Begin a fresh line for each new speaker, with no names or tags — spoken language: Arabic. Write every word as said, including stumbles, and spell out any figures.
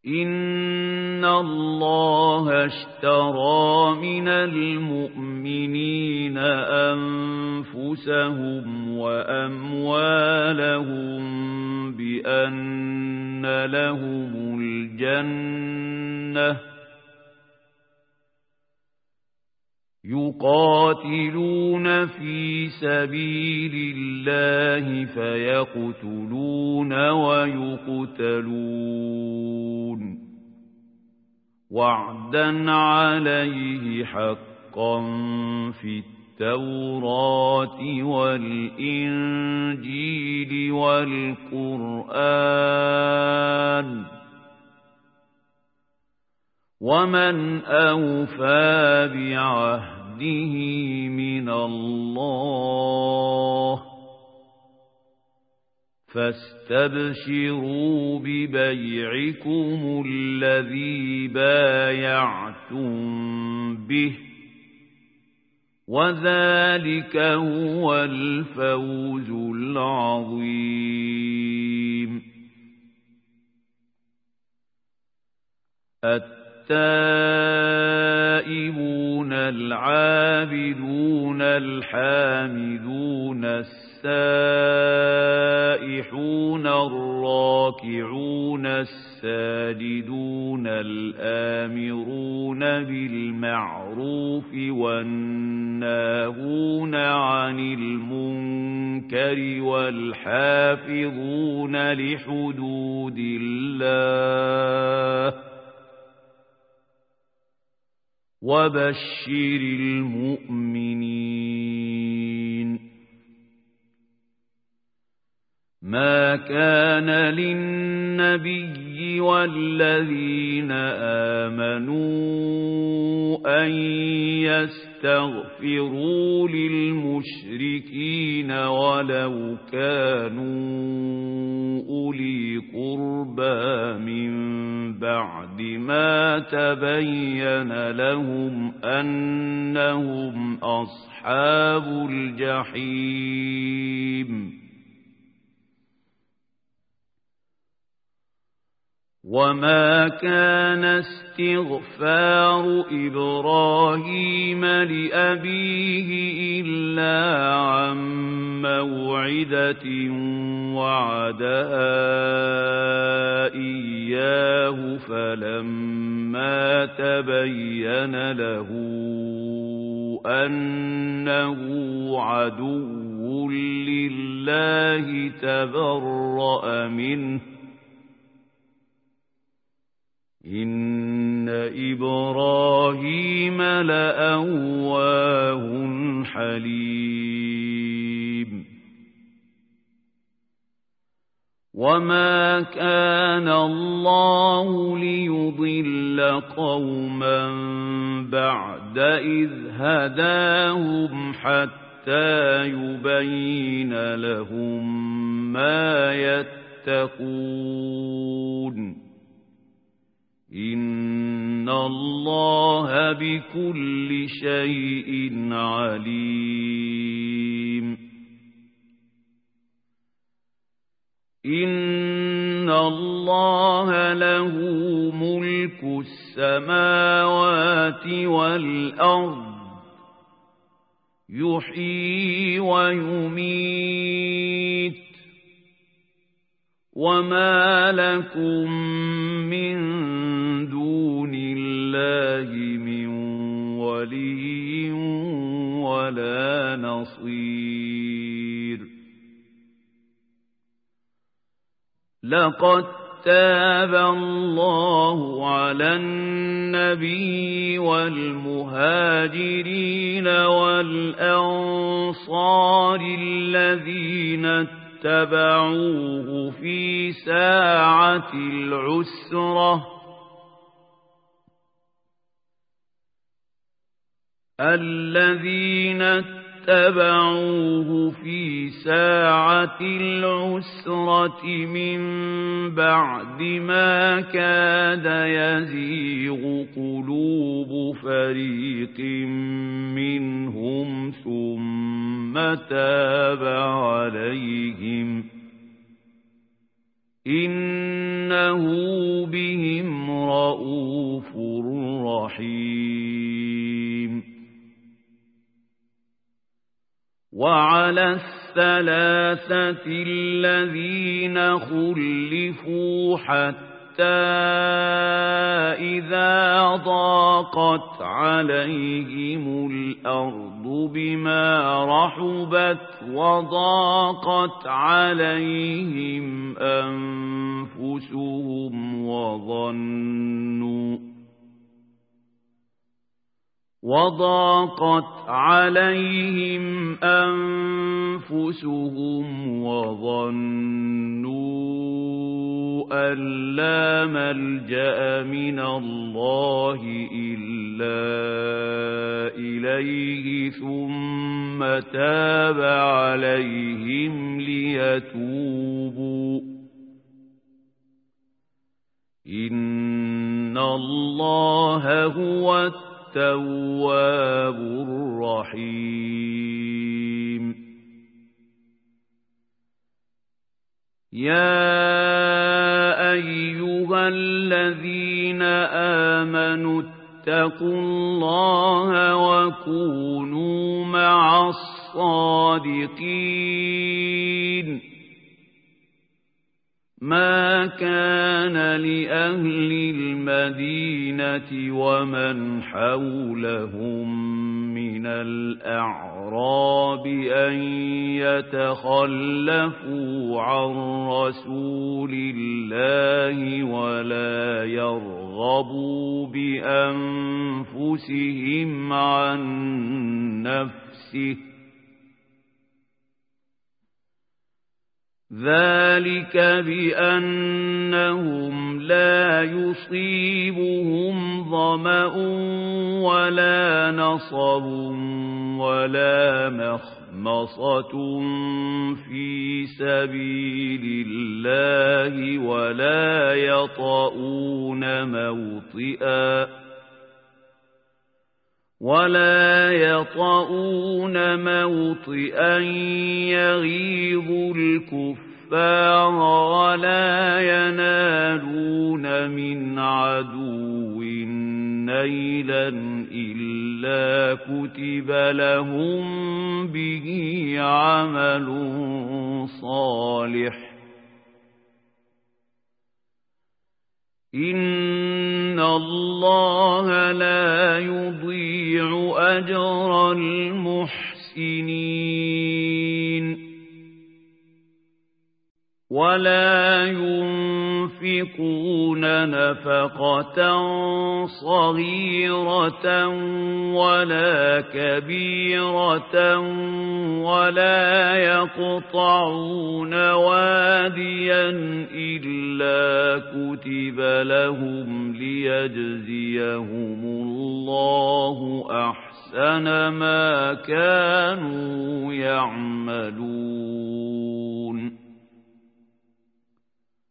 إن الله اشترى من المؤمنين أنفسهم وأموالهم بأن لهم الجنة يقاتلون في سبيل الله فيقتلون ويقتلون وعدا عليه حقا في التوراة والإنجيل والقرآن ومن أوفى بعهده من الله فاستبشروا ببيعكم الذي بايعتم به وذلك هو الفوز العظيم. التائبون العابدون الحامدون السائحون الراكعون الساجدون الآمرون بالمعروف والناهون عن المنكر والحافظون لحدود الله وبشر المؤمنين. ما كان للنبي والذين آمنوا أن يستغفروا للمشركين ولو كانوا أولي قربى من بعد ما تبين لهم أنهم أصحاب الجحيم. وما كان استغفار إبراهيم لأبيه إلا عن موعدة وعدها إياه فلما تبين له أنه عدو لله تبرأ منه إن إبراهيم لأواه حليم. وما كان الله ليضل قوما بعد إذ هداهم حتى يبين لهم ما يتقون إن الله بكل شيء عليم. إن الله له ملك السماوات والأرض يحيي ويميت وما لكم من دون الله من ولي ولا نصير. لقد تاب الله على النبي والمهاجرين والأنصار الذين اتبعوه في ساعة العسرة الذين اتبعوه في ساعة العسرة من بعد ما كاد يزيغ قلوب فريق منهم ثم تاب عليهم إنه بهم رؤوف رحيم. وعلى الثلاثة الذين خلفوا حتى إذا ضاقت عليهم الأرض بما رحبت وضاقت عليهم أنفسهم وظنوا وضاقت عليهم أنفسهم وظنوا أن لا ملجأ من الله إلا إليه ثم تاب عليهم ليتوبوا إن الله هو التواب الرحيم. يا أيها الذين آمنوا اتقوا الله وكونوا مع الصادقين. ما كان لأهل المدينة ومن حولهم من الأعراب أن يتخلفوا عن رسول الله ولا يرغبوا بأنفسهم عن نفسه ذلك بأنهم لا يصيبهم ظمأ ولا نصب ولا مخمصة في سبيل الله ولا يطؤون موطئا ولا يطؤون موطئا يغيظ الكفار ولا ينالون من عدو نيلا إلا كتب لهم به عمل صالح إن الله لا يضيع أجر المحسنين. ولا ينفقون نفقة صغيرة ولا كبيرة ولا يقطعون واديا إلا كتب لهم ليجزيهم الله أحسن ما كانوا يعملون.